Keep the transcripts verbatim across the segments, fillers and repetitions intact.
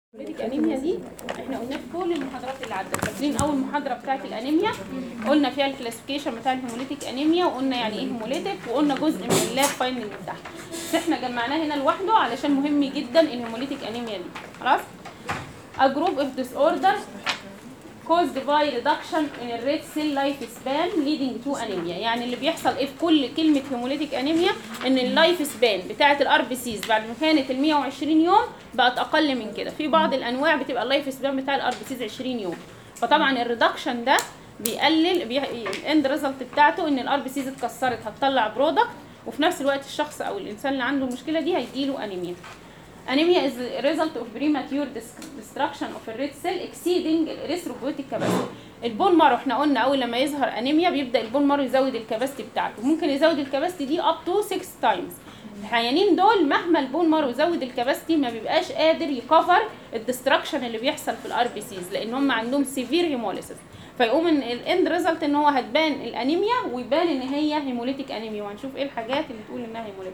هيموليتيك انيميا دي احنا قلنا في كل المحاضرات اللي عدت. فاكرين اول محاضره بتاعه الانيميا قلنا فيها الكلاسيفيكيشن بتاع الهيموليتيك انيميا، وقلنا يعني ايه هيموليتيك، وقلنا جزء من اللاب فايندنج بتاعها، بس احنا جمعناه هنا لوحده علشان مهم جدا الهيموليتيك انيميا دي. خلاص. A group of disorder caused by reduction in the red cell lifespan leading to anemia. يعني اللي بيحصل ايه في كل كلمه هيموليتيك انيميا ان اللايف سبان بتاعه الار بي سيز بعد ما كانت ال مية وعشرين يوم بقت اقل من كده. في بعض الانواع بتبقى اللايف سبان بتاع الار بي سيز عشرين يوم، فطبعا الريدكشن ده بيقلل بي... الاند ريزلت بتاعته ان الار بي سيز اتكسرت هتطلع برودكت، وفي نفس الوقت الشخص او الانسان اللي عنده المشكله دي هيجيله انيميا. Anemia is the result of premature destruction of a red cell exceeding erythropoietic capacity. البون مارو احنا قلنا اول لما يظهر انيميا بيبدا البون مارو يزود الكباستي بتاعته، ممكن يزود الكباستي دي up to six times. الحيوانين دول مهما البون مارو يزود الكباستي ما بيبقاش قادر يكفر الدستركشن اللي بيحصل في الار بي سيز، لان هم عندهم سيفير هيموليسيس، فيقوم الاند ريزلت ان هو هتبان الانيميا ويبان ان هي هيموليتيك انيميا. وهنشوف ايه الحاجات اللي تقول انها هيموليتيك.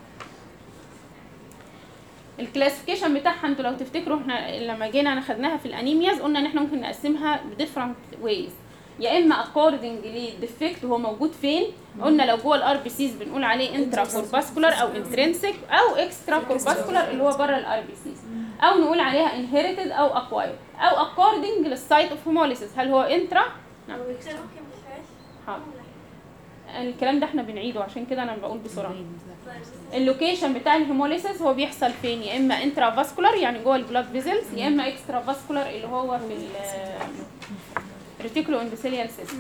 الكلاسيفيكيشن بتاعها انتوا لو تفتكروا احنا لما جينا انا خدناها في الانيمياز قلنا ان احنا ممكن نقسمها بديفرنت ويز، يا اما اكوردنج للديفكت هو موجود فين. قلنا لو جوه الار بي سيز بنقول عليه انترا كورباسكولار او انترنسيك، او اكسترا كورباسكولار اللي هو بره الار بي سيز، او نقول عليها انهيرتد او اكوايرد، او اكوردنج للسايت اوف هيموليسيس هل هو انترا. نعم حاضر، الكلام ده احنا بنعيده عشان كده انا بقول بسرعه. اللوكيشن بتاع الهيموليسيس هو بيحصل فين؟ يا اما انترا فاسكولار يعني جوه البلاد فيزلز، يا اما اكسترا فاسكولار اللي هو في الريتيكولو اندوثيليال سيستم.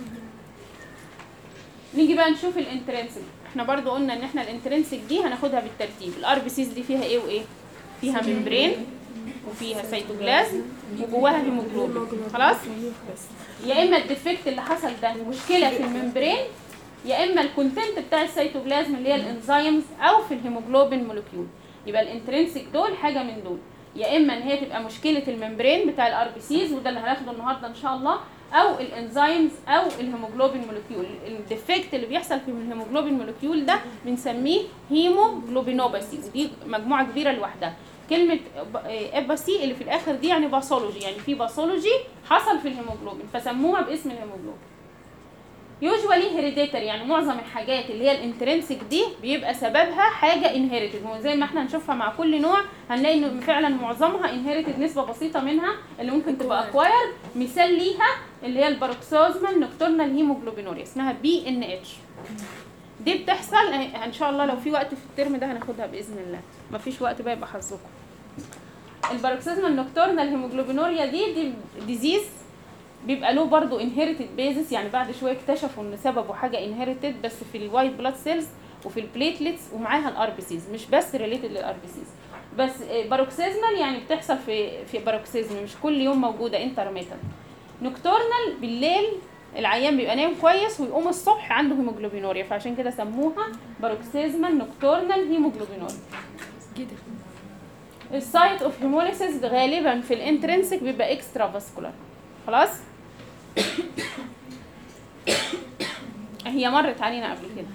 نيجي بقى نشوف الانترنسيك. احنا برضو قلنا ان احنا الانترنسيك دي هناخدها بالترتيب. الار بي سيز دي فيها ايه وايه؟ فيها ممبرين وفيها سيتوبلازم وجواها هيموجلوبين. خلاص. يا اما الديفكت اللي حصل ده مشكله في الممبرين، يا اما الكونتنت بتاع السيتوبلازم اللي هي الانزيمز، او في الهيموجلوبين مولكيول. يبقى الانترنسيك دول حاجه من دول، يا اما ان هي تبقى مشكله الممبرين بتاع الار بي سيز وده اللي هناخده النهارده ان شاء الله، او الانزيمز او الهيموجلوبين مولكيول. الديفكت اللي بيحصل في الهيموجلوبين مولكيول ده بنسميه هيموجلوبينوباثي، ودي مجموعه كبيره لوحدها. كلمه اباسي اللي في الاخر دي يعني باثولوجي، يعني في باثولوجي حصل في الهيموجلوبين فسموها باسم الهيموجلوبين. يوجوالي هيريديتري يعني معظم الحاجات اللي هي الانترنسيك دي بيبقى سببها حاجه انهيرتد، وزي ما احنا هنشوفها مع كل نوع هنلاقي ان فعلا معظمها انهيرتد، نسبه بسيطه منها اللي ممكن تبقى اكواير. مثال ليها اللي هي الباروكسوزمال نوكتورنال هيموجلوبينوريا اسمها بي ان اتش. دي بتحصل ان شاء الله لو في وقت في الترم ده هناخدها باذن الله، مفيش وقت بقى يبقى حظكم. الباروكسوزمال نوكتورنال هيموجلوبينوريا دي دي ديزيز بيبقى له برضو انهيرتد بيزس، يعني بعد شويه اكتشفوا ان سببه حاجه انهيرتد بس في الوايت بلاد سيلز وفي البليتلتس ومعاها الار بي سيز، مش بس ريليتد للار بي سيز. بس باروكسيزمال يعني بتحصل في في باروكسيزم، مش كل يوم موجوده، انترميتنت. نوكتورنال بالليل العيان بيبقى نايم كويس ويقوم الصبح عنده هيموجلوبينوريا، فعشان كده سموها باروكسيزمال نوكتورنال هيموجلوبينوريا. السايت اوف هيموليسيس غالبا في الانترنسيك بيبقى اكسترا فاسكولار. خلاص. هي مرت علينا قبل كده.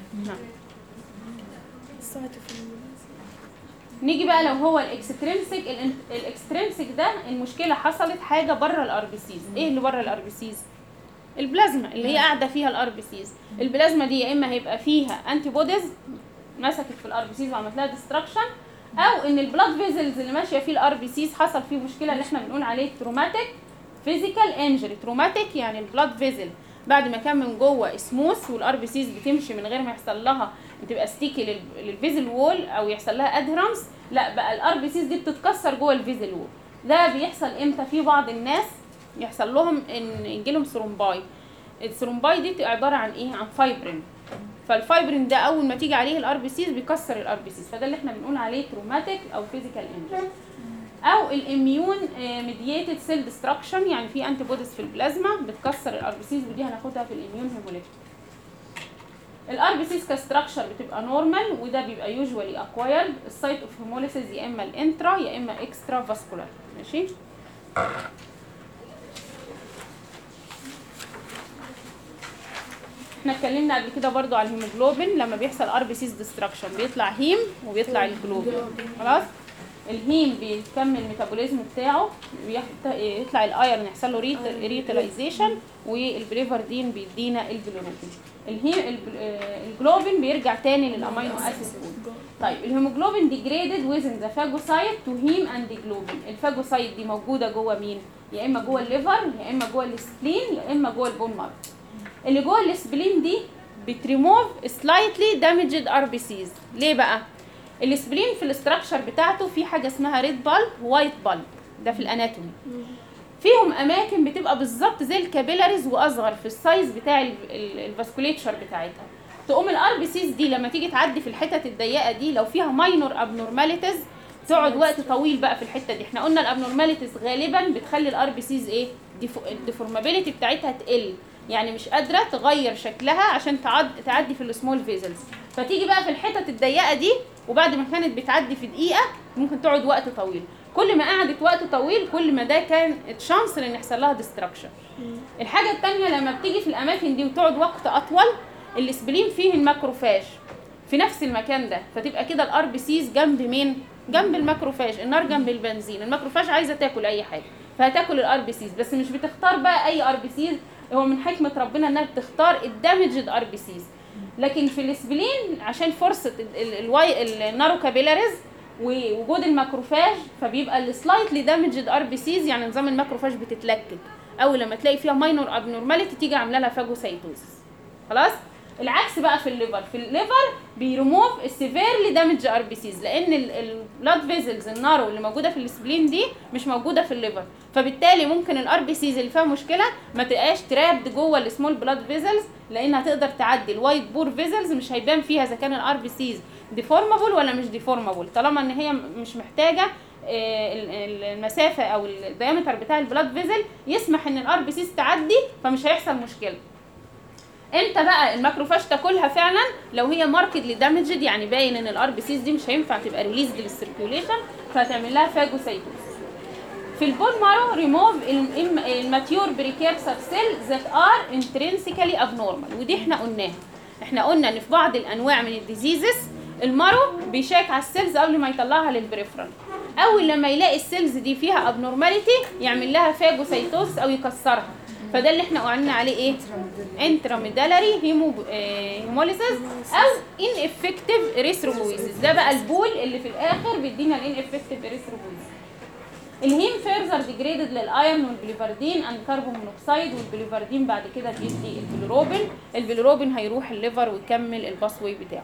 نيجي بقى لو هو الاكسترنسيك. الاكسترنسيك ده المشكله حصلت حاجه بره الار بي سيز. ايه اللي بره الار بي سيز؟ البلازما اللي هي قاعده فيها الار بي سيز. البلازما دي يا اما هيبقى فيها انتي بوديز مسكت في الار بي سيز وعملت لها ديستراكشن، او ان البلاد فيزلز اللي ماشيه فيه الار بي سيز حصل فيه مشكله اللي احنا بنقول عليه تروماتيك فيزيكال انجري. تروماتيك يعني البلاد فيزل بعد ما كان من جوه سموث والار بي سيز بتمشي من غير ما يحصل لها تبقى ستيكي للفيزل وول او يحصل لها ادهرنس، لا بقى الار بي سيز دي بتتكسر جوه الفيزل وول. ده بيحصل امتى؟ في بعض الناس يحصل لهم ان يجي لهم ثرومباي. الثرومباي دي عباره عن ايه؟ عن فايبرين. فالفايبرين ده اول ما تيجي عليه الار بي سيز بيكسر الار بي سيز، فده اللي احنا بنقول عليه تروماتيك او فيزيكال انجري. او الاميون ميدييتد سيل ديستراكشن، يعني في انتي بوديز في البلازما بتكسر الار بي سيز، ودي هناخدها في الاميون هيموليتيك. الار بي سيز كستراكشر بتبقى نورمال وده بيبقى يوجوالي اكوايرد. السايت اوف هيموليسيس يا اما الانترا يا اما اكسترا فاسكولار. ماشي. احنا اتكلمنا قبل كده برضو على الهيموجلوبين، لما بيحصل ار بي سيز ديستراكشن بيطلع هيم وبيطلع الجلوبين. خلاص. الهيم بيكمل الميتابوليزم بتاعه، يطلع الايرون يحصل له ريتلايزيشن، والبريفردين بيدينا البيليروبين. الهيم الجلوبين بيرجع تاني للامينو اسيد. طيب الهيموجلوبين ديجريدد ويزن ذا فاجوسايت تو هيم اند جلوبين. الفاجوسايت دي موجوده جوه مين؟ يا اما جوه الليفر، يا اما جوه السبلين، يا اما جوه البون مارو. اللي جوه السبلين دي بتريموف سلايتلي دامجد ار بي سيز. ليه بقى؟ السبلين في الاستراكشر بتاعته في حاجه اسمها ريد بالب وايت بالب، ده في الاناتومي. فيهم اماكن بتبقى بالظبط زي الكابيلاريز واصغر في السايز بتاع الفاسكوليتشر بتاعتها. تقوم الار بي سيز دي لما تيجي تعدي في الحتت الضيقه دي لو فيها ماينور ابنورماليتيز تقعد وقت طويل بقى في الحته دي. احنا قلنا الابنورماليتيز غالبا بتخلي الار بي سيز ايه؟ الديفورمابيلتي بتاعتها تقل، يعني مش قادره تغير شكلها عشان تعد تعدي في السمول فيزلز. فتيجي بقى في الحتت الضيقه دي وبعد ما كانت بتعدي في دقيقه ممكن تقعد وقت طويل. كل ما قعدت وقت طويل كل ما ده كان تشانس ان يحصل لها ديستراكشن. الحاجه الثانيه لما بتيجي في الاماكن دي وتقعد وقت اطول، الاسبلين فيه الماكروفاج في نفس المكان ده، فتبقى كده الار بي سيز جنب مين؟ جنب الماكروفاج. النار جنب البنزين، الماكروفاج عايزه تاكل اي حاجه فهتاكل الار بي سيز، بس مش بتختار بقى اي ار بي سيز. هو من حكمه ربنا انها بتختار الدامجد ار بي سيز. لكن في الاسبلين عشان فرصه الواي النارو كابيلاريز ووجود الماكروفاج فبيبقى السلايتلي دامجد ار بي سيز، يعني نظام الماكروفاج بتتلكك اول لما تلاقي فيها ماينور ابنورماليتي تيجي عامله لها فاجوسايتوزس. خلاص؟ العكس بقى في الليفر، في الليفر بيريموف السيفيرلي دامج ار بي سيز، لان البلاد فيزلز النارو اللي موجوده في السبلين دي مش موجوده في الليفر، فبالتالي ممكن الار بي سيز اللي فيها مشكله ما تبقاش ترابد جوه السمول بلاد فيزلز، لانها تقدر تعدي الوايت بور فيزلز، مش هيبان فيها اذا كان الار بي سيز ديفورمابل ولا مش ديفورمابل، طالما ان هي مش محتاجه المسافه او الدايمتر بتاع البلاد فيزل يسمح ان الار بي سيز تعدي، فمش هيحصل مشكله. امتى بقى الماكروفاج تاكلها فعلا؟ لو هي ماركتلي دامجد، يعني باين ان الار بي سيز دي مش هينفع تبقى ريليزد للسيركيوليشن، فهتعمل لها فاجوسايتوز. في البون مارو ريموف الماتيور بريكيرسر سيل ذات ار انترينسيكالي ابنورمال، ودي احنا قلناها. احنا قلنا ان في بعض الانواع من الديزيزز المارو بيشيك على السيلز قبل ما يطلعها للبريفرال، اول لما يلاقي السيلز دي فيها ابنورماليتي يعمل لها فاجوسايتوز او يكسرها. فده اللي احنا قلنا عليه ايه؟ انتراميدالري هيمو هيموليسيس او ان افكتيف اريثروبويسيس. ده بقى البول اللي في الاخر بيدينا الان افكتيف اريثروبويسيس. الهيم فيرزر ديجريدد للايرون والبليفاردين اند كربون مونوكسيد، والبليفاردين بعد كده بيدي البيليروبين. البيليروبين هيروح الليفر ويكمل الباسوي بتاعه.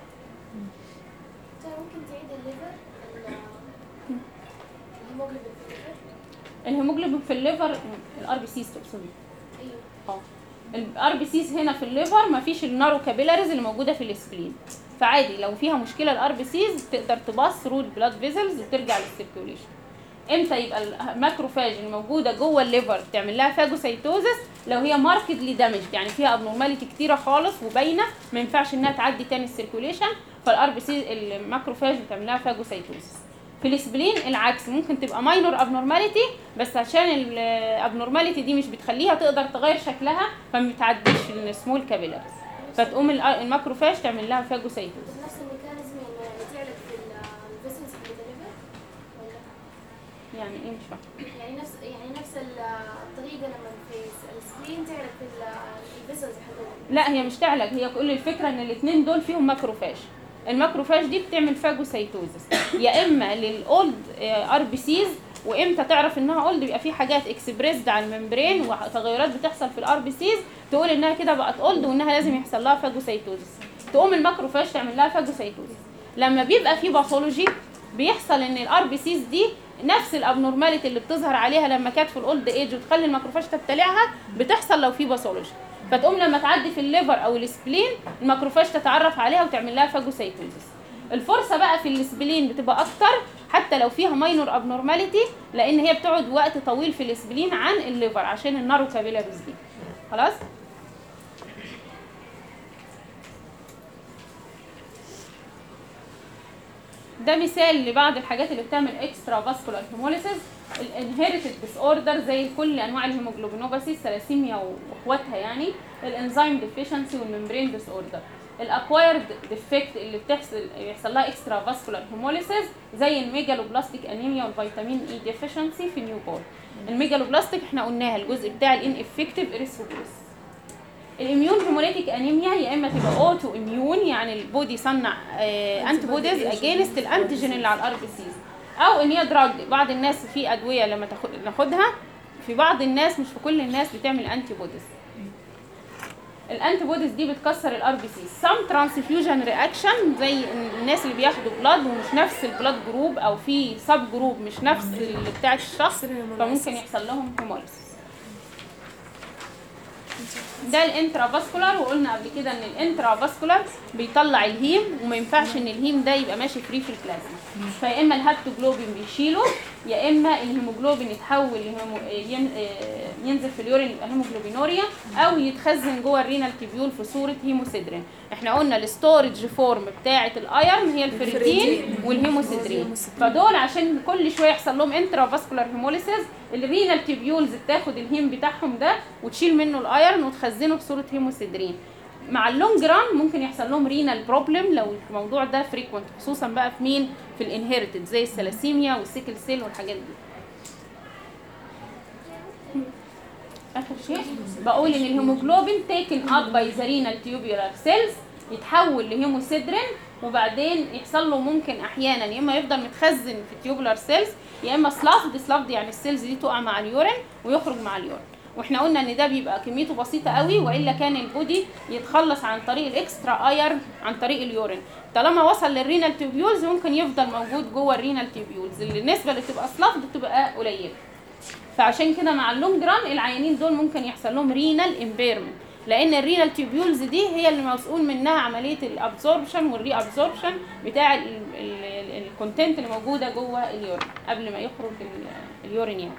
ممكن تعيد الليفر الهيموجلوبين في الليفر؟ الهيموجلوبين في الليفر الار بي سيز تقصدي؟ اه الار بي سيز هنا في الليفر مفيش النارو كابيلاريز اللي موجوده في السبلين، فعادي لو فيها مشكله الار بي سيز تقدر تباص ثرو البلاد فيزلز وترجع للسيركيوليشن. امتى يبقى الماكروفاج الموجوده جوه الليفر تعمل لها فاجوسايتوزس؟ لو هي ماركتلي دامج، يعني فيها ابنورماليتي كتيره خالص وباينه ما ينفعش انها تعدي تاني السيركيوليشن، فالار بي سي الماكروفاج بتعمل لها فاجوسايتوزس. في الاسبلين العكس، ممكن تبقى ماينور ابنورماليتي بس عشان الابنورماليتي دي مش بتخليها تقدر تغير شكلها فما بتعديش السمول كابيلاريز، فتقوم الماكروفاج تعمل لها فاجوسايتوزس. نفس الميكانيزم اللي تعرف في الفيسلز في الليفر ولا يعني ايه؟ مش فاهمه. يعني نفس يعني نفس الطريقه لما في السكرين تعرف في الفيسلز حقتها؟ لا هي مش تعلق، هي كل الفكره ان الاثنين دول فيهم ماكروفاج. الماكروفاج دي بتعمل فاجوسايتوزس يا اما للاولد ار بي سيز، وامتى تعرف انها اولد؟ بيبقى في حاجات اكسبريسد على الممبرين وتغيرات بتحصل في الار بي سيز تقول انها كده بقت اولد وانها لازم يحصل لها فاجوسايتوزس، تقوم الماكروفاج تعمل لها فاجوسايتوزس. لما بيبقى في باثولوجي بيحصل ان الار بي سيز دي نفس الابنورماليتي اللي بتظهر عليها لما كانت في الاولد ايج وتخلي الماكروفاج تبتلعها بتحصل لو في باثولوجي، فتقوم لما تعدي في الليفر او السبلين الماكروفاج تتعرف عليها وتعمل لها فاجوسايتوزس. الفرصه بقى في السبلين بتبقى اكتر حتى لو فيها ماينور ابنورماليتي، لان هي بتقعد وقت طويل في السبلين عن الليفر عشان النارو كابيلاريز دي. خلاص؟ ده مثال لبعض الحاجات اللي بتعمل اكسترا فاسكولار هيموليسيس. الانهيرتد ديس اوردر زي كل انواع الهيموجلوبينوباثي، الثلاسيميا واخواتها، يعني الانزيم ديفيشنسي والممبرين ديس اوردر. الاكوايرد ديفكت اللي بتحصل بيحصل لها اكسترا فاسكولار هيموليسيس زي الميجالوبلاستيك انيميا والفيتامين اي ديفيشنسي في نيو بورن. الميجالوبلاستيك احنا قلناها الجزء بتاع الان افكتيف اريثروبويتس. الاميون هيموليتيك انيميا يا اما تبقى اوتو اميون يعني البودي يصنع انتي بوديز اجينست الانتيجين اللي على الار بي سيز، او ان هي دراج. بعض الناس في ادويه لما ناخدها في بعض الناس مش في كل الناس بتعمل انتي بوديز. الانتي بوديز دي بتكسر الار بي سي. سام ترانسفيوجن رياكشن زي الناس اللي بياخدوا بلاد ومش نفس البلاد جروب او في سب جروب مش نفس اللي بتاع الشخص فممكن يحصل لهم هيموليسيس. ده الانترافاسكولار، وقلنا قبل كده ان الانترافاسكولار بيطلع الهيم وما ينفعش ان الهيم ده يبقى ماشي فري في البلازما، فيا اما الهابتوجلوبين بيشيله يا اما الهيموجلوبين يتحول ينزل في اليورين يبقى هيموجلوبينوريا او يتخزن جوه الرينال تيبيول في صوره هيموسيدرين. احنا قلنا الستورج فورم بتاعه الايرن هي الفيريتين والهيموسيدرين، فدول عشان كل شويه يحصل لهم انترافاسكولار هيموليسيس الرينال تيبيولز بتاخد الهيم بتاعهم ده وتشيل منه الايرن وتخزنه في صوره هيموسيدرين. مع اللونج ران ممكن يحصل لهم رينال بروبلم لو الموضوع ده فريكوينت، خصوصا بقى في مين؟ في الانهيرتد زي الثلاسيميا والسيكل سيل والحاجات دي. اخر شيء بقول ان الهيموجلوبين تيكن اب باي ذا رينال تيوبولار سيلز يتحول لهيموسيدرين وبعدين يحصل له ممكن احيانا يا اما يفضل متخزن في التيوبولار سيلز يا اما سلافد. سلافد يعني السيلز دي تقع مع اليورين ويخرج مع اليورين، واحنا قلنا ان ده بيبقى كميته بسيطه قوي والا كان البودي يتخلص عن طريق الاكسترا ايرن عن طريق اليورين. طالما وصل للرينال تيوبيولز ممكن يفضل موجود جوه الرينال تيوبيولز، النسبه اللي بتبقى سلافد بتبقى قليله. فعشان كده مع اللونج ران العيانين دول ممكن يحصل لهم رينال امبيرمنت، لان الرينال تيوبيولز دي هي اللي مسؤول منها عمليه الابزوربشن والري ابزوربشن بتاع الكونتنت اللي موجوده جوه اليورين قبل ما يخرج اليورين يعني.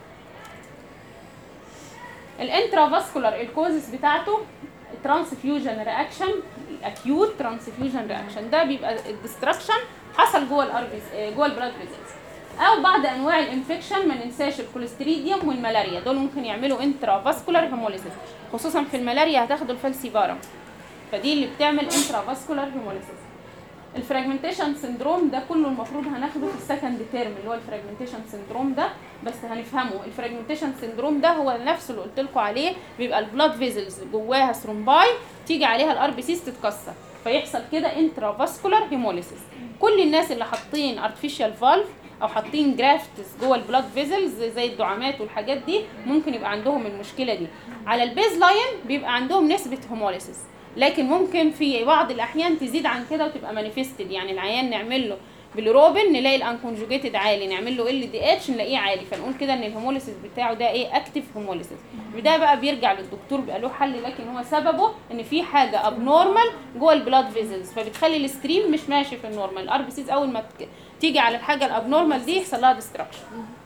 الانترافاسكولار الكوزس بتاعته ترانسفيوجن رياكشن، الاكيوت ترانسفيوجن رياكشن ده بيبقى الدستركشن حصل جوه الاربيز جوه البلاد فيزلز، او بعض انواع الانفكشن. ما ننساش الكوليستريديوم والملاريا دول ممكن يعملوا انترافاسكولار هيموليسيس، خصوصا في الملاريا هتاخدوا الفالسيبارم فدي اللي بتعمل انترافاسكولار هيموليسيس. الفراجمنتيشن سندروم ده كله المفروض هناخده في السكند تيرم اللي هو الفراجمنتيشن سندروم ده، بس هنفهمه. الفراجمنتيشن سندروم ده هو نفسه اللي قلت لكم عليه، بيبقى البلاد فيزلز جواها ثرومباي تيجي عليها الار بي سيز تتكسر فيحصل كده انترافاسكولار هيموليسيس. كل الناس اللي حاطين ارتفيشال فالف او حاطين جرافتس جوه البلاد فيزلز زي الدعامات والحاجات دي ممكن يبقى عندهم المشكله دي. على البيز لاين بيبقى عندهم نسبه هيموليسيس، لكن ممكن في بعض الاحيان تزيد عن كده وتبقى مانيفستد، يعني العيان نعمل له بالروبن نلاقي الانكونجوجيتد عالي، نعمل له ال دي اتش نلاقيه عالي، فنقول كده ان الهيموليسيس بتاعه ده ايه؟ اكتيف هيموليسيس. وده بقى بيرجع للدكتور بيبقى له حل، لكن هو سببه ان في حاجه ابنورمال جوه البلاد فيزلز فبتخلي الستريم مش ماشي في النورمال. الار بي سيز اول ما تيجي على الحاجه الابنورمال دي يحصل لها ديستراكشن.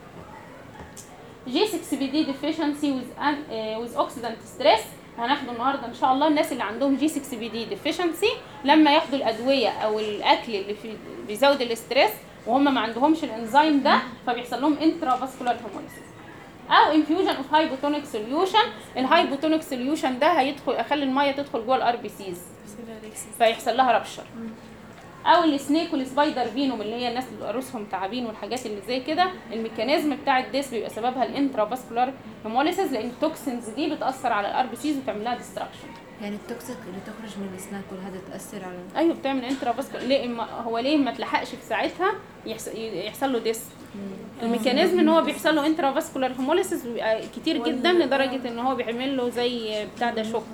جي ستة بي دي ديفيشنسي ويز ويز اوكسيدنت ستريس هناخده النهارده ان شاء الله. الناس اللي عندهم جي ستة بي دي ديفيشنسي لما ياخدوا الادويه او الاكل اللي في بيزود الاستريس وهم ما عندهمش الانزيم ده فبيحصل لهم انترافاسكولار هيموليسيس. او انفيوجن اوف هايبوتونيك سوليوشن، الهايبوتونيك سوليوشن ده هيدخل اخلي الميه تدخل جوه الار بي سيز فيحصل لها رابشر. او السنيك والسبايدر فينوم اللي هي الناس اللي رؤوسهم تعابين والحاجات اللي زي كده، الميكانيزم بتاع الديس بيبقى سببها الانترافاسكولار هيموليسيس لان التوكسينز دي بتاثر على الار بي سيز وتعمل لها ديستراكشن. يعني التوكسيك اللي تخرج من السناك وهذا تاثر على ايوه بتعمل انترافاسكولار. ليه إما هو ليه ما تلحقش في ساعتها يحصل, يحصل له ديس؟ الميكانيزم ان هو بيحصل له انترافاسكولار هيموليسيس بيبقى كتير جدا لدرجه ان هو بيعمل له زي بتاع ده شوك.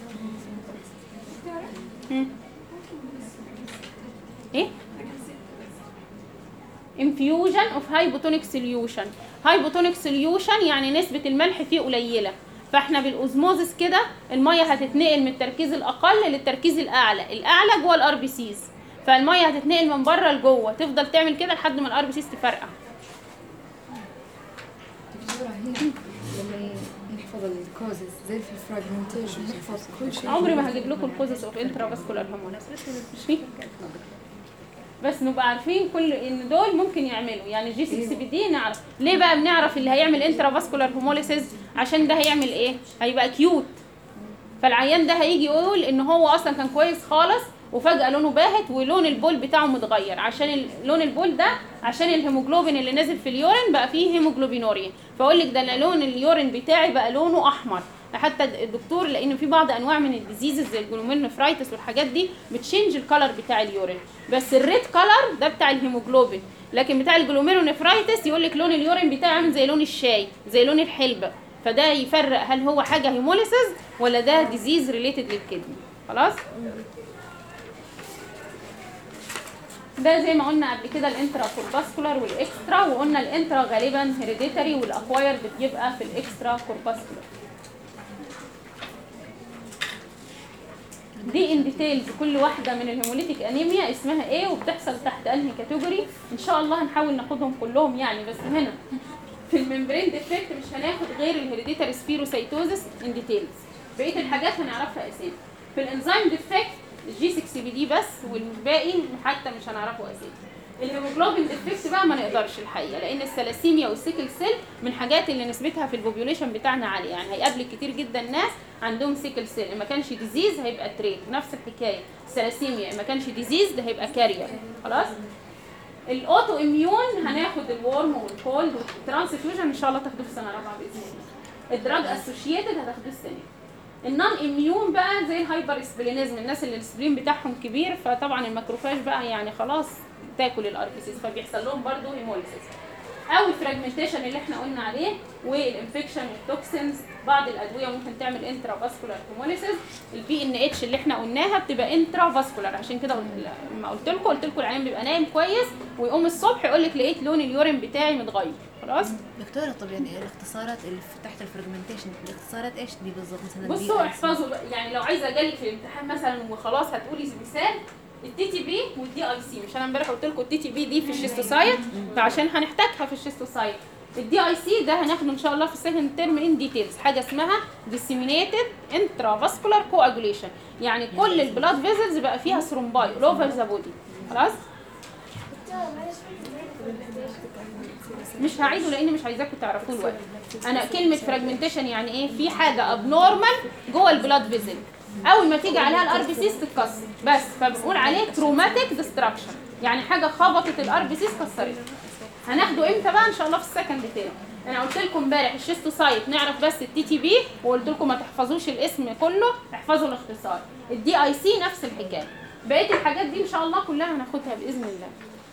ايه infusion of hypotonic solution. hypotonic solution يعني نسبة الملح فيه قليلة، فاحنا بالاوزموزس كده المية هتتنقل من التركيز الاقل للتركيز الاعلى، الاعلى جوه الار بي سيز، فالمية هتتنقل من بره لجوه تفضل تعمل كده لحد ما الار بي سيز تفرقع. نحفظ الكوزز زي في الفراجمنتيشن نحفظ كل شيء. عمري ما هجيب لكم الكوزز اوف انترافاسكولار هيموليسيس مش فيه، بس نبقى عارفين كل ان دول ممكن يعملوا. يعني جي ستة بي دي نعرف ليه بقى بنعرف اللي هيعمل انترافاسكولار هيموليسيس عشان ده هيعمل ايه؟ هيبقى اكيوت فالعيان ده هيجي يقول ان هو اصلا كان كويس خالص وفجأة لونه باهت ولون البول بتاعه متغير، عشان لون البول ده عشان الهيموجلوبين اللي نازل في اليورين بقى فيه هيموجلوبينوريا، فاقول لك ده لون اليورين بتاعي بقى لونه احمر. حتى الدكتور لان في بعض انواع من الديزيزز زي الجلوميرونيفرايتس والحاجات دي بتشينج الكلر بتاع اليورين، بس الريد كلر ده بتاع الهيموجلوبين، لكن بتاع الجلوميرونيفرايتس يقول لك لون اليورين بتاعي عامل زي لون الشاي، زي لون الحلبة، فده يفرق هل هو حاجه هيموليسيس ولا ده ديزيز ريليتد للكدني. خلاص. ده زي ما قلنا قبل كده الانترا كورباسكولار والاكسترا، وقلنا الانترا غالبا هيريديتري والاكوايرد بيبقى في الاكسترا كورباسكولار. دي ان ديتيلز كل واحده من الهيموليتيك انيميا اسمها ايه وبتحصل تحت انهي كاتيجوري، ان شاء الله هنحاول ناخدهم كلهم يعني، بس هنا في الممبرين ديفكت مش هناخد غير الهيريديتري سبيروسايتوزس ان ديتيلز، بقيه الحاجات هنعرفها اسامي. في الانزيم ديفكت الجي ستة بي دي بس، والباقي حتى مش هنعرفه اساسا. الهيموجلوبين ديفكت بقى ما نقدرش الحقيقه، لان الثلاسيميا والسيكل سيل من الحاجات اللي نسبتها في البوبيوليشن بتاعنا عاليه، يعني هيقابل كتير جدا ناس عندهم سيكل سيل، ما كانش ديزيز هيبقى تريت، نفس الحكايه الثلاسيميا ما كانش ديزيز ده هيبقى كارير. خلاص. الاوتو اميون هناخد الورم والكولد والترانسفيوجن ان شاء الله تاخدوه في سنه رابعه باذن الله. الدراج اسوشيتد هتاخدوه السنه. النون اميون بقى زي الهايبر اسبلينيزم، الناس اللي السبلين بتاعهم كبير فطبعا الماكروفاج بقى يعني خلاص تاكل الاربيسيس فبيحصل لهم برضه هيموليسيس، او الفراجمنتيشن اللي احنا قلنا عليه والانفكشن والتوكسينز. بعض الادويه ممكن تعمل انترا فاسكولار هيموليسيس. البي ان اتش اللي احنا قلناها بتبقى انترا فاسكولار، عشان كده لما قلت لكم قلت لكم العيان بيبقى نايم كويس ويقوم الصبح يقول لك لقيت لون اليورين بتاعي متغير. خلاص دكتوره، طب يعني الاختصارات اللي تحت الفراجمنتيشن الاختصارات ايش دي بالظبط؟ مثلا بصوا احفظوا بقى، يعني لو عايزه جالك في الامتحان مثلا وخلاص هتقولي مثال التي تي بي والدي اي سي، مش انا امبارح قلت لكم التي تي بي دي في الشيستوسايت فعشان هنحتاجها في الشيستوسايت. الدي اي سي ده هناخده ان شاء الله في السكند تيرم ان ديتيلز، حاجه اسمها disseminated intravascular coagulation، يعني كل البلاد فيزلز بقى فيها ثرومباي all over the body. خلاص مش هعيده لان مش عايزاكم تعرفوه دلوقتي. انا كلمه فراجمنتيشن يعني ايه؟ في حاجه ابنورمال جوه البلاد فيزل، اول ما تيجي عليها الار بي سيس تتكسر بس، فبنقول عليه تروماتيك ديستراكشن، يعني حاجه خبطت الار بي سيس كسرتها. هناخده امتى بقى؟ ان شاء الله في السكند تيرم. انا قلت لكم امبارح الشيستوسايت نعرف بس التي تي بي، وقلت لكم ما تحفظوش الاسم كله، احفظوا الاختصار. الدي اي سي نفس الحكايه. بقيه الحاجات دي ان شاء الله كلها هناخدها باذن الله.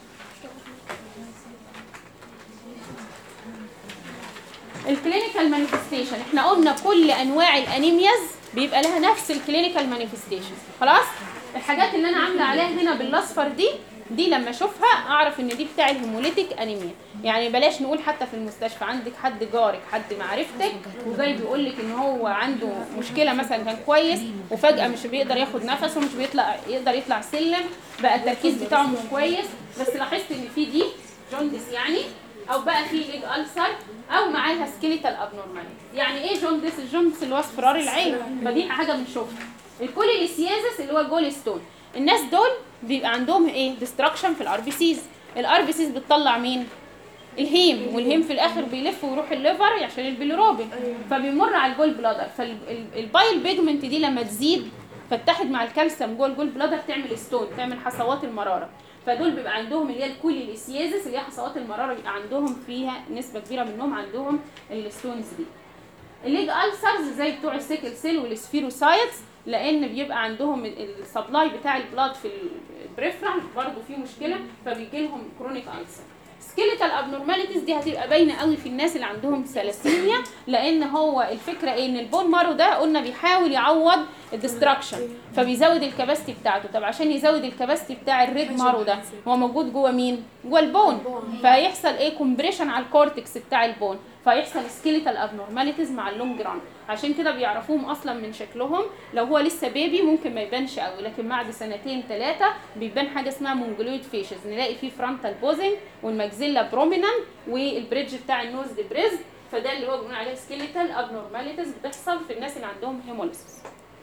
الكلينيكال مانيفستيشن احنا قلنا كل انواع الانيمياز بيبقى لها نفس الكلينيكال مانيفستيشن. خلاص. الحاجات اللي انا عامله عليها هنا بالاصفر دي دي لما اشوفها اعرف ان دي بتاع الهيموليتيك انيميا. يعني بلاش نقول حتى في المستشفى عندك حد جارك حد معرفتك وجاي بيقول لك ان هو عنده مشكله مثلا كان كويس وفجاه مش بيقدر ياخد نفسه ومش بيطلع يقدر يطلع سلم، بقى التركيز بتاعه مش كويس، بس لاحظت ان في دي جوندس يعني، او بقى في ليج ألسر او معاها سكيليتال ابنورماليتي. يعني ايه جوندس؟ الجوندس اللي هو اصفرار العين، فدي حاجه بنشوفها. الكوليليسيازس اللي هو جول ستون، الناس دول بيبقى عندهم ايه؟ ديستراكشن في الار بي سيز. الار بي سيز بتطلع مين؟ الهيم، والهيم في الاخر بيلف ويروح الليفر عشان البيليروبين، فبيمر على الجول بلادر. فالبايل بيجمنت دي لما تزيد فتتحد مع الكالسيوم جوه الجول بلادر تعمل ستون، تعمل حصوات المراره. فدول بيبقى عندهم اللي هي الكوليليسيازس اللي هي حصوات المراره، بيبقى عندهم فيها نسبه كبيره منهم عندهم الستونز دي. الليج ألسرز زي بتوع السيكل سيل والسفيروسايتس، لان بيبقى عندهم السبلاي بتاع البلاد في البريفرال برضه فيه مشكله، فبيجي لهم كرونيك ألسر. سكيليتال ابنورماليتيز دي هتبقى باينه قوي في الناس اللي عندهم ثلاسيميا، لان هو الفكره ايه؟ ان البون مارو ده قلنا بيحاول يعوض الدستراكشن فبيزود الكباستي بتاعته. طب عشان يزود الكباستي بتاع الريد مارو ده هو موجود جوه مين؟ جوه البون، فهيحصل ايه؟ كومبريشن على الكورتكس بتاع البون، فيحصل سكيليتال ابنورماليتيز مع اللونج ران. عشان كده بيعرفوهم اصلا من شكلهم، لو هو لسه بيبي ممكن ما يبانش قوي، لكن بعد سنتين ثلاثه بيبان حاجه اسمها مونجلويد فيشز، نلاقي فيه فرونتال بوزنج والماكسيلا برومينانت والبريدج بتاع النوز ديبريز. فده اللي هو بنقول عليه سكيليتال ابنورماليتيز بتحصل في الناس اللي عندهم هيموليسيس.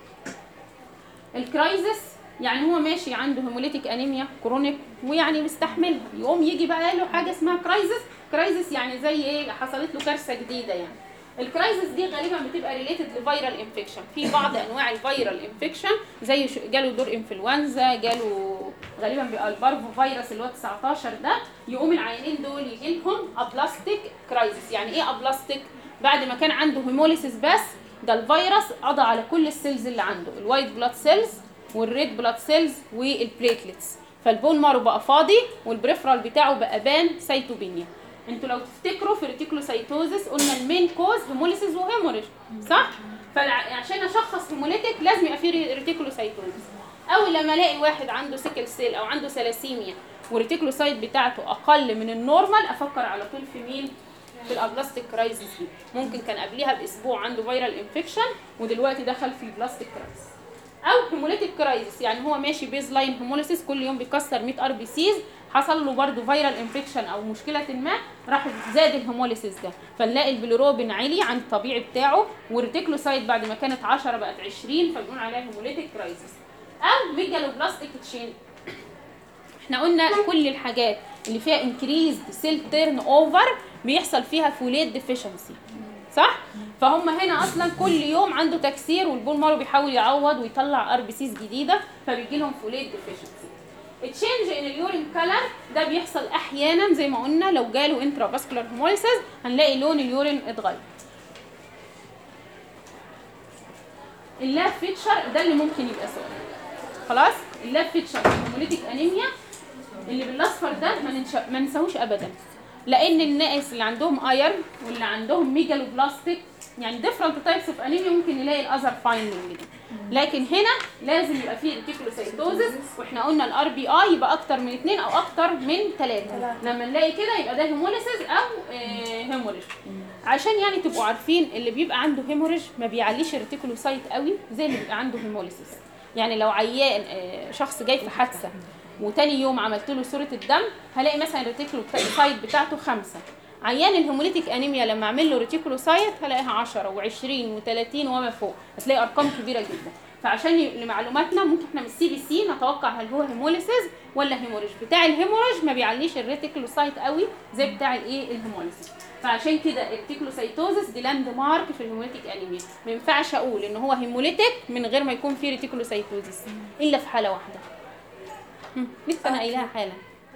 الكرايزس يعني هو ماشي عنده هيموليتيك انيميا كرونيك ويعني مستحملها، يقوم يجي بقى له حاجه اسمها كرايزس. كرايزس يعني زي ايه؟ حصلت له كارثه جديده يعني. الكرايسيس دي غالبا بتبقى ريليتد لفيرال انفكشن. في بعض انواع الفيرال انفكشن زي جاله دور انفلونزا، جاله غالبا بيبقى البارفو فيروس اللي هو تسعتاشر ده، يقوم العيانين دول يجي لهم ابلاستيك كرايسيس. يعني ايه ابلاستيك؟ بعد ما كان عنده هيموليسيس بس، ده الفيروس قضى على كل السيلز اللي عنده، الوايت بلاد سيلز والريد بلاد سيلز والبليتلتس، فالبون مارو بقى فاضي والبريفرال بتاعه بقى بان سيتوبينيا. انتوا لو تفتكروا في الريتيكولوسايتوزس قلنا المين كوز هيموليسيس وهيموريج، صح؟ فعشان اشخص هيموليتيك لازم يبقى في ريتيكولوسايتوزس. اول لما الاقي واحد عنده سيكل سيل او عنده ثلاسيميا والريتيكولوسايت بتاعته اقل من النورمال، افكر على طول في مين؟ في الابلاستيك كرايسيس دي. ممكن كان قبليها باسبوع عنده فيرال انفكشن ودلوقتي دخل في البلاستيك كرايسيس. او هيموليتيك كرايسيس، يعني هو ماشي بيز لاين هيموليسيس كل يوم بيكسر مية ار بي سيز، حصل له برده فيرال انفكشن او مشكله ما، راح زاد الهيموليسيس ده، فنلاقي البيليروبين عالي عن الطبيعي بتاعه، والريتيكولوسايت بعد ما كانت عشرة بقت عشرين، فبنقول عليها هيموليتيك كرايسيس. او ميجالوبلاستيك تشين. احنا قلنا كل الحاجات اللي فيها انكريزد سيل تيرن اوفر بيحصل فيها فوليت ديفيشنسي، صح؟ فهم هنا اصلا كل يوم عنده تكسير والبون مارو بيحاول يعوض ويطلع ار بي سيز جديده، فبيجي لهم فوليت ديفيشنسي. التشينج ان اليورين كلر ده بيحصل احيانا زي ما قلنا، لو جاله انترا فاسكولار هيموليسيس هنلاقي لون اليورين اتغير. اللاب فيتشر ده اللي ممكن يبقى سؤال. خلاص؟ اللاب فيتشر هيموليتيك انيميا اللي بالاصفر ده ما ننساهوش ابدا، لان الناس اللي عندهم ايرن واللي عندهم ميجالوبلاستيك يعني ديفرنت تايبس اوف انيميا ممكن نلاقي الاذر فايندنج دي، لكن هنا لازم يبقى فيه ريتيكولوسايتوزس، واحنا قلنا الار بي اي يبقى اكتر من اثنين او اكتر من ثلاثه، لما نلاقي كده يبقى ده هيموليسيس او هيموريج. عشان يعني تبقوا عارفين اللي بيبقى عنده هيموريج ما بيعليش الريتيكولوسايت قوي زي اللي بيبقى عنده هيموليسيس. يعني لو عيان شخص جاي في حادثه وتاني يوم عملت له صوره الدم هلاقي مثلا الريتيكولوسايت بتاعته خمسة، عيان الهيموليتيك انيميا لما اعمل له ريتيكولوسايت هلاقيها عشرة وعشرين وثلاثين وما فوق، هتلاقي ارقام كبيره جدا. فعشان لمعلوماتنا ممكن احنا من السي بي سي نتوقع هل هو هيموليسيس ولا هيموريج. بتاع الهيموريج ما بيعليش الريتيكولوسايت قوي زي بتاع الايه الهيموليسيس، فعشان كده الريتيكولوسايتوزس دي لاند مارك في الهيموليتيك انيميا. ما ينفعش اقول ان هو هيموليتيك من غير ما يكون فيه ريتيكولوسايتوزس الا في حاله واحده لسه انا قايلها حالا،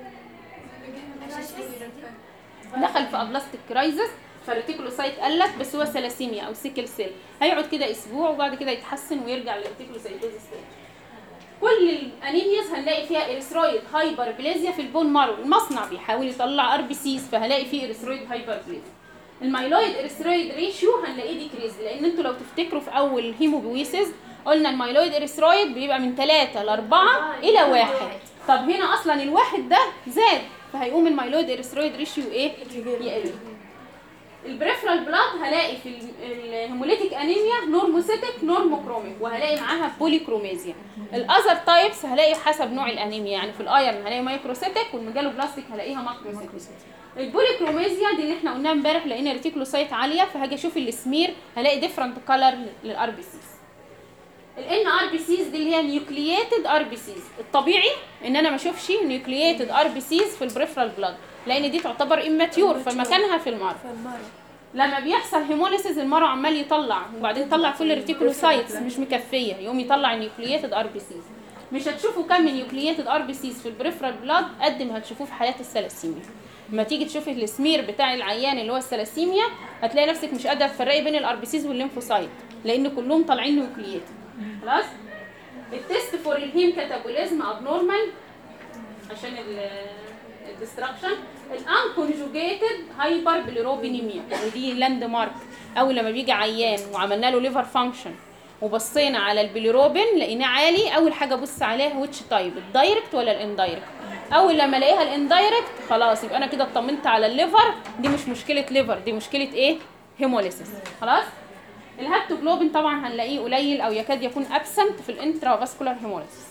دخل في ابلاستيك كرايسيس فالريتيكولوسايت قلت بس هو ثلاسيميا او سيكل سيل، هيقعد كده اسبوع وبعد كده يتحسن ويرجع للريتيكولوسايتوزس تاني. كل الانيمياز هنلاقي فيها اريثرويد هايبربليزيا في البون مارو، المصنع بيحاول يطلع ار بي سيز فهلاقي فيه اريثرويد هايبربليزيا. المايلويد اريثرويد ريشيو هنلاقيه ديكريز، لان انتوا لو تفتكروا في اول هيموبويسيس قلنا المايلويد اريثرويد بيبقى من ثلاثة ل أربعة الى واحد، طب هنا اصلا الواحد ده زاد فهيقوم المايلويد اريثرويد ريشيو ايه؟ يقل. البريفرال بلاد هلاقي في الهيموليتيك انيميا نورموسيتك نورموكروميك وهلاقي معاها بوليكروميزيا. الاذر تايبس هلاقي حسب نوع الانيميا، يعني في الايرن هلاقي مايكروسيتك والميجالوبلاستيك هلاقيها ماكروسيتك. البوليكروميزيا دي اللي احنا قلناها امبارح لقينا ريتيكولوسايت عاليه، فهاجي اشوف السمير هلاقي ديفرنت كلر للار بي سيز. الان ار بي سيز دي اللي هي نيوكلييتد ار بي سيز، الطبيعي ان انا ما اشوفش نيوكلييتد ار بي سيز في البريفرال بلاد لان دي تعتبر اماتيور فمكانها في المرض. لما بيحصل هيموليسيس المرض عمال يطلع وبعدين يطلع كل الريتيكولوسايتس مش مكفيه، يقوم يطلع نيوكلييتد ار بي سيز. مش هتشوفوا كم نيوكلييتد ار بي سيز في البريفرال بلاد قد ما هتشوفوه في حالات الثلاسيميا. لما تيجي تشوفي السمير بتاع العيان اللي هو الثلاسيميا هتلاقي نفسك مش قادره تفرقي بين الار بي سيز والليمفوسايت لان كلهم طالعين نيوكلييتد. خلاص؟ التست فور الهيم كاتابوليزم ابنورمال عشان الديستراكشن. الانكونجوجيتد هايبر بيليروبينيميا ودي لاند مارك، اول لما بيجي عيان وعملنا له ليفر فانكشن وبصينا على البيليروبين لقيناه عالي، اول حاجه بص عليها ويتش تايب، الدايركت ولا الاندايركت. اول لما الاقيها الاندايركت خلاص يبقى انا كده اطمنت على الليفر، دي مش مشكله ليفر دي مشكله ايه؟ هيموليسيس. خلاص؟ الهابتوجلوبين طبعا هنلاقيه قليل او يكاد يكون ابسنت في الانترا فاسكولار هيموليسيس.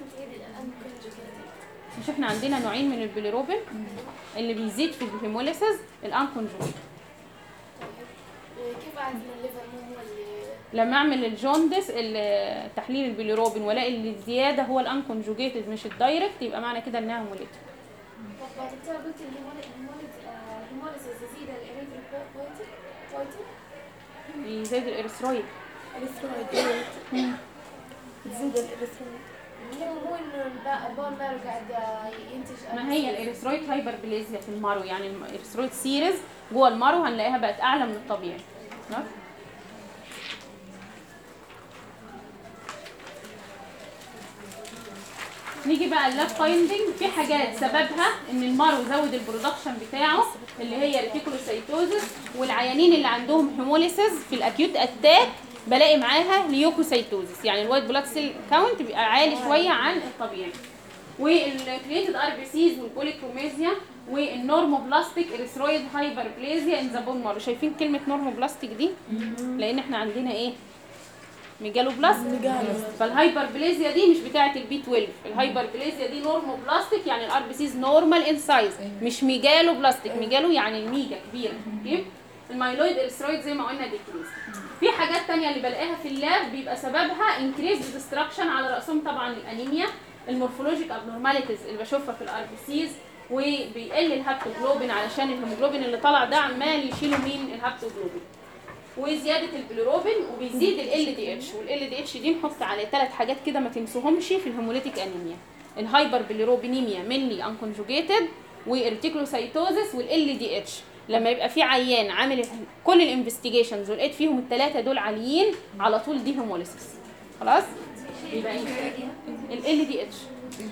مش احنا عندنا نوعين من البيليروبين اللي بيزيد في الهيموليسيس الانكونجوجيتد. كيف اعرف ان الليفر مو هو اللي لما اعمل الجوندس تحليل البيليروبين والاقي اللي الزياده هو الانكونجوجيتد مش الدايركت يبقى معنى كده انها هيموليتيك. طب دكتور قلت الهيموليسيس يزيد الاريثروبويتين يزيد الاريثرويد. الإريثرويد تزيد الإريثرويد. مو مو إنه البون مارو قاعد ينتج. ما هي الاريثرويد هايبربليزيا في المارو، يعني الاريثرويد سيريز جوه المارو هنلاقيها بقت اعلى من الطبيعي. خلاص. نيجي بقى اللاب فايندنج. في حاجات سببها ان المارو زود البرودكشن بتاعه اللي هي ريتيكولوسايتوزس، والعيانين اللي عندهم هيموليسيس في الاكيوت اتاك بلاقي معاها ليوكوسايتوزس، يعني الوايت بلاد سيل كاونت بيبقى عالي شويه عن الطبيعي. والكريتد ار بي سيز والبوليكروميزيا والنورموبلاستيك اريثرويد هايبربليزيا ان ذا بون مارو. شايفين كلمه نورموبلاستيك دي؟ لان احنا عندنا ايه؟ ميجالوبلاستيك. فالهايبربليزيا دي مش بتاعه البي اتناشر، الهايبربليزيا دي نورموبلاستيك، يعني الار بي سيز نورمال ان سايز، مش ميجالوبلاستيك. ميجالو يعني الميجا كبيره. اوكي. المايلويد اريثرويد زي ما قلنا ديكريز. في حاجات تانية اللي بلاقيها في اللاب بيبقى سببها انكريز ديستراكشن، على راسهم طبعا الانيميا، المورفولوجيك ابنورماليتيز اللي بشوفها في الار بي سيز، وبيقل الهابتوجلوبين علشان الهيموجلوبين اللي طالع ده عمال يشيلوا مين؟ الهابتوجلوبين. وزياده البيليروبين، وبيزيد ال دي اتش، وال دي اتش دي نحط عليه ثلاث حاجات كده ما تنسوهمش في الهيموليتيك انيميا: الهايبر بيليروبينيميا مينلي انكونجوجيتد، والارتيكلوسايتوزس، والال دي اتش. لما يبقى في عيان عامل كل الانفستيجيشنز ولقيت فيهم الثلاثه دول عاليين، على طول دي هيموليسيس. خلاص. يبقى ال دي اتش.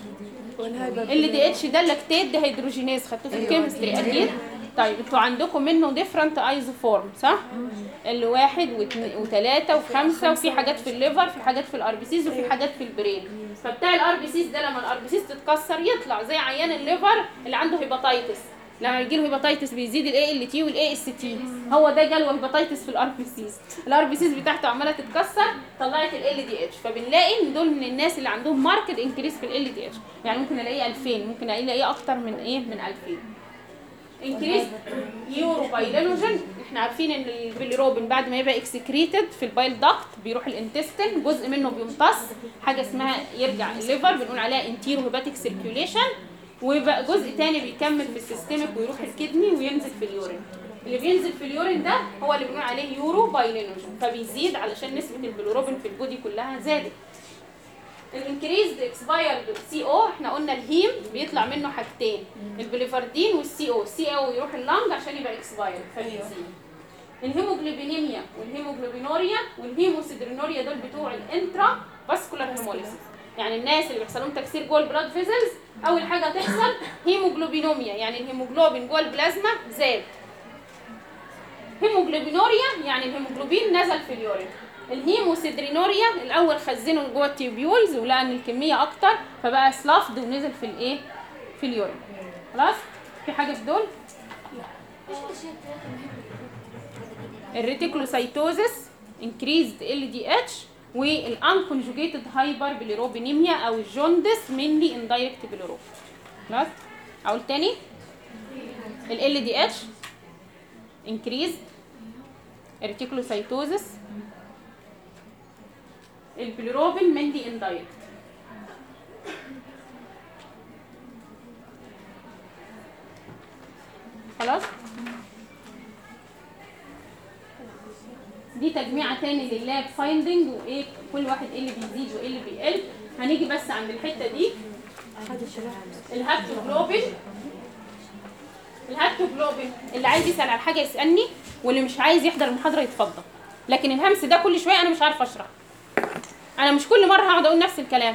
ال دي اتش ده لاكتيت ديهيدروجينيز، خدتوه في الكيمستري اكيد. طيب انتوا عندكم منه ديفرنت ايزوفورم صح؟ اللي واحد واثنين وثلاثه وخمسه، وفي حاجات في الليفر، في حاجات في الار بي سيز، وفي حاجات في البرين. فبتاع الار بي سيز ده لما الار بي سيز تتكسر يطلع زي عيان الليفر اللي عنده هيباتايتس، لما يجي له هيباتايتس بيزيد الاي ال تي والاي اس تي، هو ده جاله هيباتايتس في الار بي سيز. الار بي سيز بتاعته عماله تتكسر، طلعت ال دي اتش، فبنلاقي ان دول من الناس اللي عندهم ماركت انكريس في ال دي اتش، يعني ممكن الاقيه ألفين، ممكن الاقيه اكتر من ايه؟ من ألفين. انكريس يورو بايلينوجين. احنا عارفين ان البيليروبين بعد ما يبقى اكسكريتد في البايل داكت بيروح الانتستين، جزء منه بيمتص، حاجه اسمها يرجع الليفر بنقول عليها انتيرو هيباتيك سيركيوليشن، ويبقى جزء تاني بيكمل في السيستمك ويروح الكدني وينزل في اليورين. اللي بينزل في اليورين ده هو اللي بنقول عليه يورو بايلينوجين، فبيزيد علشان نسبه البيليروبين في البودي كلها زادت. الانكريزد اكسبايرد سي او، احنا قلنا الهيم بيطلع منه حاجتين، البليفاردين والسي او، السي او يروح اللنج عشان يبقى اكسبايرد فبيزيد. الهيموجلوبينيميا والهيموجلوبينوريا والهيموسيدرينوريا دول بتوع الانترا فاسكولار هيموليسيس، يعني الناس اللي بيحصل لهم تكسير جوه البلاد فيزلز اول حاجه تحصل هيموجلوبينوميا، يعني الهيموجلوبين جوه البلازما زاد. هيموجلوبينوريا يعني الهيموجلوبين نزل في اليورين. الهيموسيدرينوريا الاول خزنه جوه التيوبيولز ولقى ان الكميه اكتر فبقى سلافد ونزل في الايه؟ في اليورين. خلاص؟ في حاجه في دول؟ الريتيكولوسايتوزس، انكريزد ال دي اتش، والانكونجوجيتد هايبر بيليروبينيميا او الجوندس مينلي اندايركت بيليروب. خلاص؟ اقول تاني؟ ال دي اتش انكريزد، الريتيكولوسايتوزس، البيليروبين مينلي اندايركت. خلاص؟ دي تجميعه تاني لللاب فايندنج، وايه كل واحد ايه اللي بيزيد وايه اللي بيقل. هنيجي بس عند الحته دي الهابتوجلوبين. الهابتوجلوبين اللي عايز يسال على حاجه يسالني، واللي مش عايز يحضر المحاضره يتفضل، لكن الهمس ده كل شويه انا مش عارفه اشرح، انا مش كل مره هقعد اقول نفس الكلام.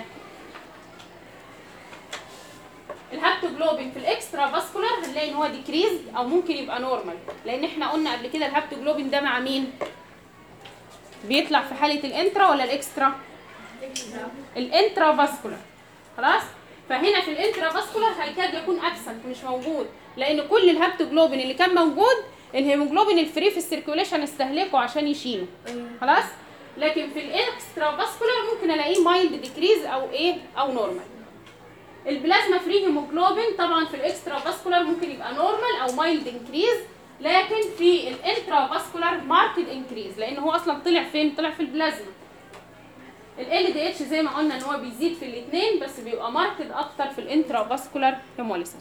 الهابتوجلوبين في الاكسترا فاسكولار هنلاقي ان هو ديكريز او ممكن يبقى نورمال، لان احنا قلنا قبل كده الهابتوجلوبين ده مع مين؟ بيطلع في حاله الانترا ولا الاكسترا؟ الانترا فاسكولار. خلاص؟ فهنا في الانترا فاسكولار هيكاد يكون ابسنت، مش موجود، لان كل الهابتوجلوبين اللي كان موجود الهيموجلوبين الفري في السيركيوليشن استهلكه عشان يشيله. خلاص؟ لكن في الاكسترا فاسكولار ممكن الاقيه مايلد ديكريز او ايه؟ او نورمال. البلازما فري هيموجلوبين طبعا في الاكسترا فاسكولار ممكن يبقى نورمال او مايلد انكريز، لكن في الانترا فاسكولار ماركت انكريز، لان هو اصلا طلع فين؟ طلع في البلازما. ال دي اتش زي ما قلنا ان هو بيزيد في الاثنين، بس بيبقى ماركت اكتر في الانترا فاسكولار هيموليسيس.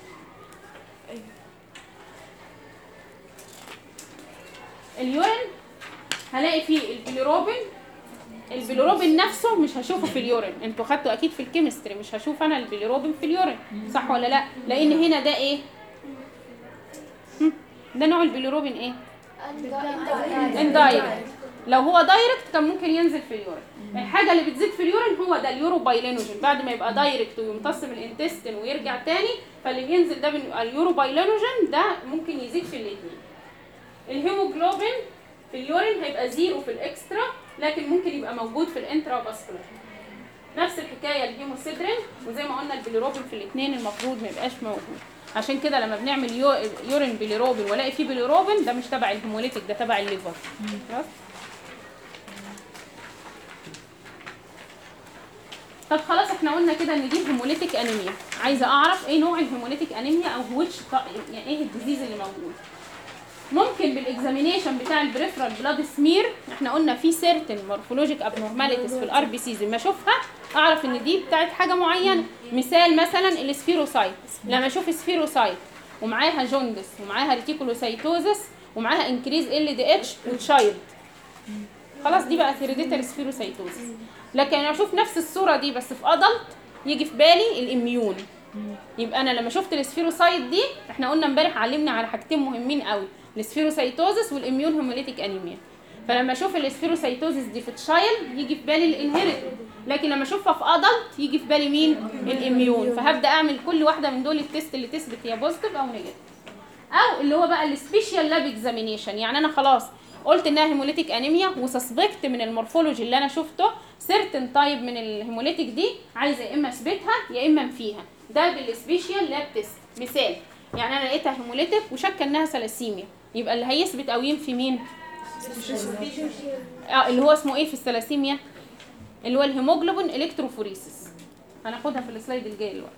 اليورين هلاقي فيه البيليروبين. البيليروبين نفسه مش هشوفه في اليورين، انتوا خدتوا اكيد في الكيمستري مش هشوف انا البيليروبين في اليورين، صح ولا لا؟ لان هنا ده ايه؟ ده نوع البيليروبين ايه؟ اندايركت. لو هو دايركت كان ممكن ينزل في اليورين. الحاجه اللي بتزيد في اليورين هو ده اليوروبايلينوجين، بعد ما يبقى دايركت ويمتص من الانتستين ويرجع تاني، فاللي بينزل ده اليوروبايلينوجين ده ممكن يزيد في الاثنين. الهيموجلوبين في اليورين هيبقى زيرو في الاكسترا، لكن ممكن يبقى موجود في الانترا فاسكولار. نفس الحكايه الهيموسيدرين، وزي ما قلنا البيليروبين في الاثنين المفروض ما يبقاش موجود. عشان كده لما بنعمل يو... يورين بيليروبين والاقي فيه بيليروبين ده مش تبع الهيموليتيك، ده تبع الليفر. خلاص. طب خلاص احنا قلنا كده ان دي هيموليتيك انيميا. عايزه اعرف ايه نوع الهيموليتيك انيميا او ويتش يعني ايه الديزيز اللي موجود. ممكن بالاكزامينيشن بتاع البريفرال بلاد سمير، احنا قلنا في سيرتن مورفولوجيك ابنورماليتيز في الار بي سيز، لما اشوفها اعرف ان دي بتاعت حاجه معينه. مثال مثلا السفيروسايت، لما اشوف سفيروسايت ومعاها جوندس ومعاها ريتيكولوسايتوزس ومعاها انكريز ال دي اتش وتشايلد، خلاص دي بقى هيريديتري سفيروسايتوزس. لكن انا اشوف نفس الصوره دي بس في ادلت يجي في بالي الاميون. يبقى انا لما شفت السفيروسايت دي، احنا قلنا امبارح علمنا على حاجتين مهمين قوي، السفيروسايتوزس والاميون هيموليتيك انيميا. فلما اشوف السفيروسايتوزس دي في تشايلد يجي في بالي الانهيريتد، لكن لما اشوفها في ادلت يجي في بالي مين؟ الاميون. فهبدا اعمل كل واحده من دول التيست اللي تثبت هي بوزيتيف او نيجاتيف، او اللي هو بقى السبيشال لاب اكزامينيشن. يعني انا خلاص قلت انها هيموليتيك انيميا وسسبكت من المورفولوجي اللي انا شفته سيرتن تايب من الهيموليتيك دي، عايزه يا اما اثبتها يا اما انفيها، ده بالسبيشال لاب تيست. مثال يعني انا لقيتها هيموليتيك وشاكه انها ثلاسيميا، يبقى اللي هيثبت او ينفي مين؟ اه اللي هو اسمه ايه في الثلاسيميا؟ اللي هو الهيموجلوبين الكتروفوريسيس. هناخدها في السلايد الجاي دلوقتي.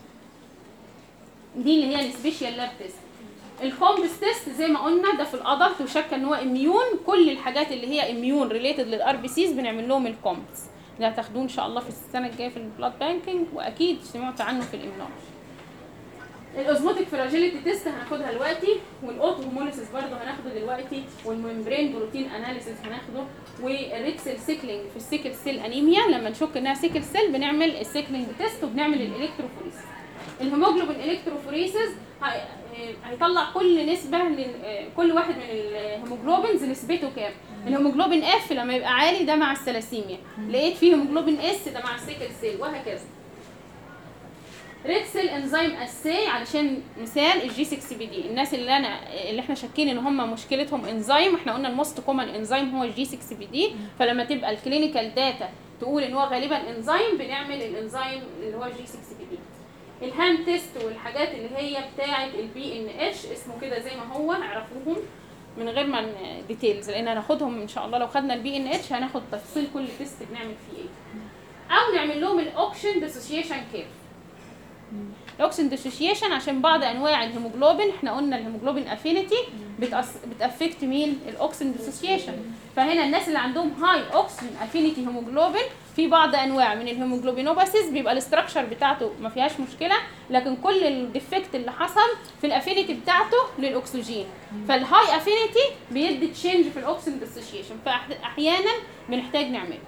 دي اللي هي السبيشال لاب تيست. الكومبس تيست زي ما قلنا ده في الادلت وشاكه ان هو اميون، كل الحاجات اللي هي اميون ريليتد للار بي سيز بنعمل لهم الكومبس. ده هتاخدوه ان شاء الله في السنه الجايه في البلاد بانكينج، واكيد سمعتوا عنه في الاميونولوجي. الاوزموتيك فراجيليتي تيست هناخدها دلوقتي، والاوتو هوموليسيس برضه هناخده دلوقتي، والممبرين بروتين اناليسيس هناخده، والريد سيل سيكلينج في السيكل سيل انيميا لما نشك انها سيكل سيل بنعمل السيكلينج تيست وبنعمل الالكتروفوريسيس. الهيموجلوبين الكتروفوريسيس هيطلع كل نسبه كل واحد من الهيموجلوبينز نسبته كام. الهيموجلوبين اف لما يبقى عالي ده مع الثلاسيميا، لقيت فيه هيموجلوبين اس ده مع السيكل سيل، وهكذا. ريد سيل انزيم اساي علشان مثال الجي ستة بي دي، الناس اللي انا اللي احنا شاكين ان هم مشكلتهم انزيم، احنا قلنا الموست كومن انزيم هو الجي ستة بي دي، فلما تبقى الكلينيكال داتا تقول ان هو غالبا انزيم بنعمل الانزيم اللي هو الجي ستة بي دي. الهاند تيست والحاجات اللي هي بتاعه البي ان اتش اسمه كده زي ما هو، اعرفوهم من غير ما ديتيلز لان هناخدهم ان شاء الله. لو خدنا البي ان اتش هناخد تفصيل كل تيست بنعمل فيه ايه، او نعمل لهم الاوكشن ديسوسيشن كيرف. الاوكسين ديسوسيشن عشان بعض انواع الهيموجلوبين، احنا قلنا الهيموجلوبين افينيتي بتافكت مين؟ الاوكسين ديسوسيشن. فهنا الناس اللي عندهم هاي اوكسين افينيتي هيموجلوبين، في بعض انواع من الهيموجلوبينوباثيز بيبقى الاستراكشر بتاعته ما فيهاش مشكله، لكن كل الديفكت اللي حصل في الافينيتي بتاعته للاكسجين، فالهاي افينيتي بيدي تشينج في الاوكسين ديسوسيشن، فاحيانا بنحتاج نعمله.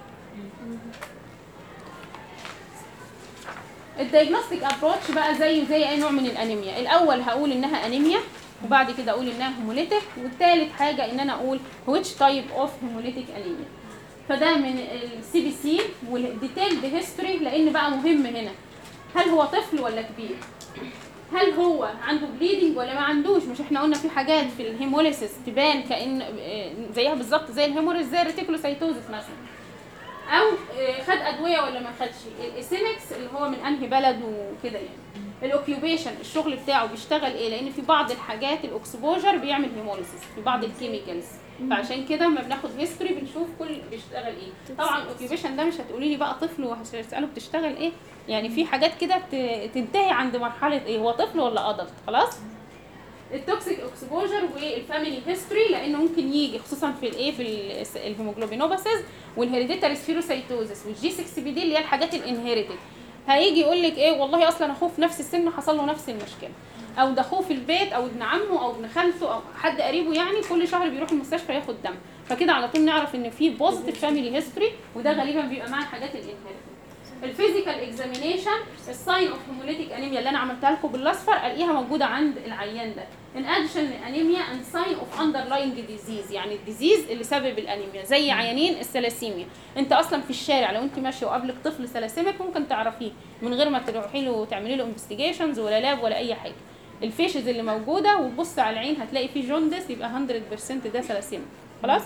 الدايجنوستيك ابروتش بقى زيه زي اي نوع من الانيميا. الاول هقول انها انيميا، وبعد كده اقول انها هيموليتيك، والثالث حاجه ان انا اقول which type of hemolytic anemia. فده من السي بي سي والديتيلد هيستوري، لان بقى مهم هنا هل هو طفل ولا كبير، هل هو عنده بليدنج ولا ما عندوش. مش احنا قلنا في حاجات في الهيموليسيس تبان كأن زيها بالظبط زي الهيموريز زي الريتيكولوسايتوزس مثلا، او خد ادويه ولا ما خدش، الاسيمكس اللي هو من انهي بلد وكده يعني. الاوكيوبيشن الشغل بتاعه بيشتغل ايه، لان في بعض الحاجات الاكسبوجر بيعمل هيموليسيس في بعض الكيميكالز، فعشان كده لما بناخد هيستوري بنشوف كل بيشتغل ايه. طبعا الاوكيوبيشن ده مش هتقولي لي بقى طفل وهتساله بتشتغل ايه، يعني في حاجات كده تنتهي عند مرحله ايه هو طفل ولا ادلت خلاص. التوكسيك اكسبوجر والفاميلي هيستوري، لانه ممكن يجي خصوصا في الايه في الهيموجلوبينوباثيز والهيريديتاري سفيروسايتوزس والجي ستة بي دي اللي هي الحاجات الانهيريتد. هيجي يقول لك ايه والله اصلا اخوه في نفس السن حصل له نفس المشكله، او ده اخوه في البيت او ابن عمه او ابن خالته او حد قريبه يعني كل شهر بيروح المستشفى ياخد دم، فكده على طول نعرف ان في بوزيتيف فاميلي هيستوري، وده غالبا بيبقى مع الحاجات الانهيرتد. الفيزيكال اكزامينيشن، الساين اوف هيموليتيك انيميا اللي انا عملتها لكم بالاصفر الاقيها موجوده عند العيان ده. ان اديشن انيميا اند ساين اوف اندرلاينج ديزيز، يعني الديزيز اللي سبب الانيميا زي عيانين الثلاسيميا. انت اصلا في الشارع لو انت ماشيه وقابلك طفل ثلاسيميك ممكن تعرفيه من غير ما تروحي له وتعملي له انفستيجيشنز ولا لاب ولا اي حاجه. الفيشز اللي موجوده وتبص على العين هتلاقي فيه جوندس، يبقى مية بالمية ده ثلاسيميا. خلاص.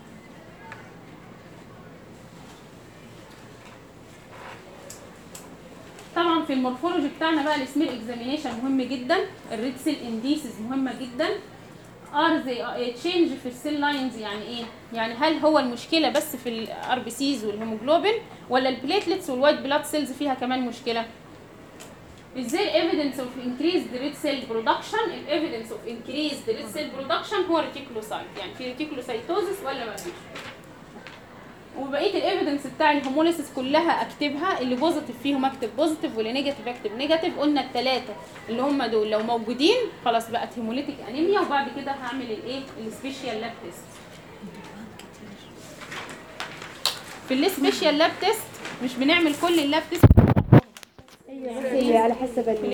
طبعا في المورفولوجي بتاعنا بقى السميل اكزامينيشن مهم جدا، الريد سيل انديسز مهمه جدا. ار زي تشينج في السيل لاينز، يعني ايه؟ يعني هل هو المشكله بس في الار بي سيز والهيموجلوبين ولا البليتلتس والوايت بلاد سيلز فيها كمان مشكله؟ ازاي ايفيدنس اوف انكريزد ريد سيل برودكشن؟ الايفيدنس اوف انكريزد ريد سيل برودكشن هو ريتيكولوسايت، يعني في ريتيكولوسايتوزس ولا ما فيش. وبقيه الايفيدنس بتاع الهيموليسيس كلها اكتبها، اللي بوزيتيف فيهم اكتب بوزيتيف واللي نيجاتيف اكتب نيجاتيف. قلنا الثلاثه اللي هم دول لو موجودين خلاص بقت هيموليتيك انيميا، وبعد كده هعمل الايه السبيشال لاب تيست. في السبيشال لاب تيست مش بنعمل كل اللاب تيست هي على حسب